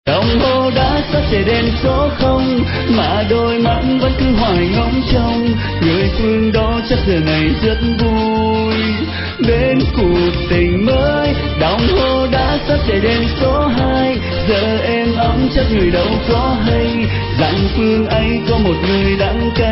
Đồng hồ đã sắp chạy đèn số không, mà đôi mắt vẫn cứ hoài ngóng trông. Người phương đó chắc giờ này rất vui đến cuộc tình mới. Đồng hồ đã sắp chạy đèn số 2, giờ êm ấm chắc người đâu có hay rằng phương ấy có một người đắng cay.